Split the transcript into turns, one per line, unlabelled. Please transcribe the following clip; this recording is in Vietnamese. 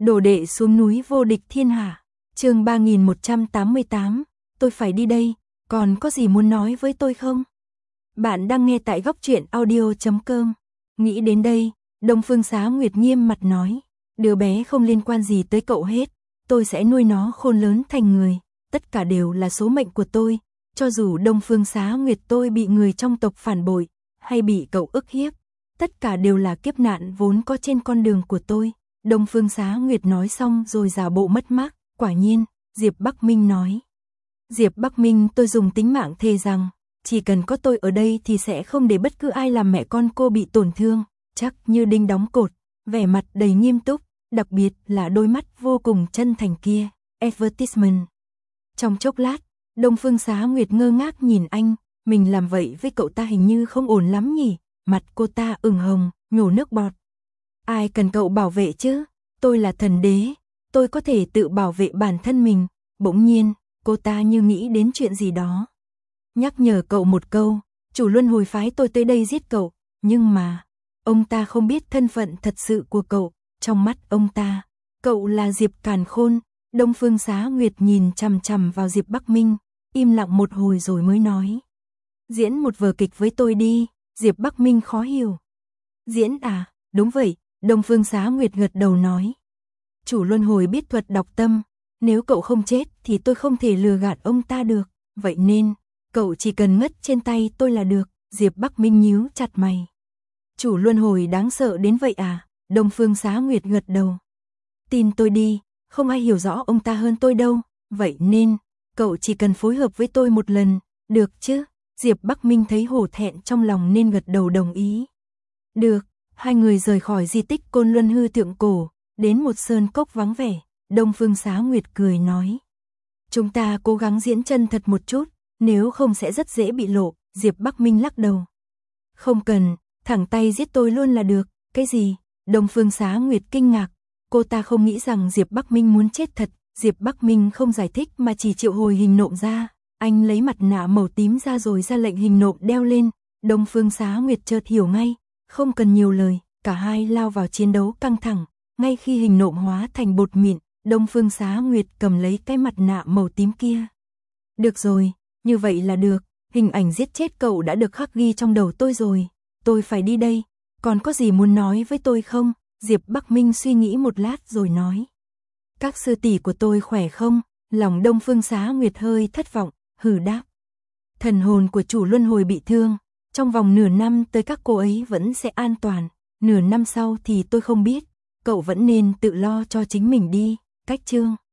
Đồ đệ xuống núi vô địch thiên hạ. Chương 3188, tôi phải đi đây, còn có gì muốn nói với tôi không? Bạn đang nghe tại góc truyện audio.com. Nghĩ đến đây, Đông Phương Xá Nguyệt nghiêm mặt nói, đứa bé không liên quan gì tới cậu hết, tôi sẽ nuôi nó khôn lớn thành người, tất cả đều là số mệnh của tôi, cho dù Đông Phương Xá Nguyệt tôi bị người trong tộc phản bội, hay bị cậu ức hiếp, tất cả đều là kiếp nạn vốn có trên con đường của tôi. Đông Phương Xá Nguyệt nói xong rồi giả bộ mất mát, quả nhiên, Diệp Bắc Minh nói. Diệp Bắc Minh, tôi dùng tính mạng thề rằng, chỉ cần có tôi ở đây thì sẽ không để bất cứ ai làm mẹ con cô bị tổn thương, chắc như đinh đóng cột, vẻ mặt đầy nghiêm túc, đặc biệt là đôi mắt vô cùng chân thành kia, advertisement. Trong chốc lát, Đông Phương Xá Nguyệt ngơ ngác nhìn anh, mình làm vậy với cậu ta hình như không ổn lắm nhỉ, mặt cô ta ửng hồng, nhổ nước bọt. Ai cần cậu bảo vệ chứ, tôi là thần đế, tôi có thể tự bảo vệ bản thân mình. Bỗng nhiên, cô ta như nghĩ đến chuyện gì đó. Nhắc nhở cậu một câu, chủ luân hồi phái tôi tới đây giết cậu, nhưng mà, ông ta không biết thân phận thật sự của cậu, trong mắt ông ta, cậu là Diệp Càn Khôn. Đông Phương Xá Nguyệt nhìn chằm chằm vào Diệp Bắc Minh, im lặng một hồi rồi mới nói. Diễn một vở kịch với tôi đi, Diệp Bắc Minh khó hiểu. Diễn à, đúng vậy. Đông Phương Xá Nguyệt gật đầu nói. Chủ luân hồi biết thuật đọc tâm, nếu cậu không chết thì tôi không thể lừa gạt ông ta được, vậy nên, cậu chỉ cần ngất trên tay tôi là được. Diệp Bắc Minh nhíu chặt mày. Chủ luân hồi đáng sợ đến vậy à? Đông Phương Xá Nguyệt gật đầu. Tin tôi đi, không ai hiểu rõ ông ta hơn tôi đâu, vậy nên, cậu chỉ cần phối hợp với tôi một lần, được chứ? Diệp Bắc Minh thấy hổ thẹn trong lòng nên gật đầu đồng ý. Được. Hai người rời khỏi di tích Côn Luân Hư Thượng Cổ, đến một sơn cốc vắng vẻ, Đông Phương Xá Nguyệt cười nói. Chúng ta cố gắng diễn chân thật một chút, nếu không sẽ rất dễ bị lộ. Diệp Bắc Minh lắc đầu. Không cần, thẳng tay giết tôi luôn là được. Cái gì? Đông Phương Xá Nguyệt kinh ngạc, cô ta không nghĩ rằng Diệp Bắc Minh muốn chết thật. Diệp Bắc Minh không giải thích mà chỉ triệu hồi hình nộm ra, anh lấy mặt nạ màu tím ra rồi ra lệnh hình nộm đeo lên. Đông Phương Xá Nguyệt chợt hiểu ngay. Không cần nhiều lời, cả hai lao vào chiến đấu căng thẳng, ngay khi hình nộm hóa thành bột mịn, Đông Phương Xá Nguyệt cầm lấy cái mặt nạ màu tím kia. Được rồi, như vậy là được, hình ảnh giết chết cậu đã được khắc ghi trong đầu tôi rồi, tôi phải đi đây, còn có gì muốn nói với tôi không? Diệp Bắc Minh suy nghĩ một lát rồi nói. Các sư tỷ của tôi khỏe không? Lòng Đông Phương Xá Nguyệt hơi thất vọng, hừ đáp. Thần hồn của chủ luân hồi bị thương. Trong vòng nửa năm tới các cô ấy vẫn sẽ an toàn, nửa năm sau thì tôi không biết, cậu vẫn nên tự lo cho chính mình đi. Cách chương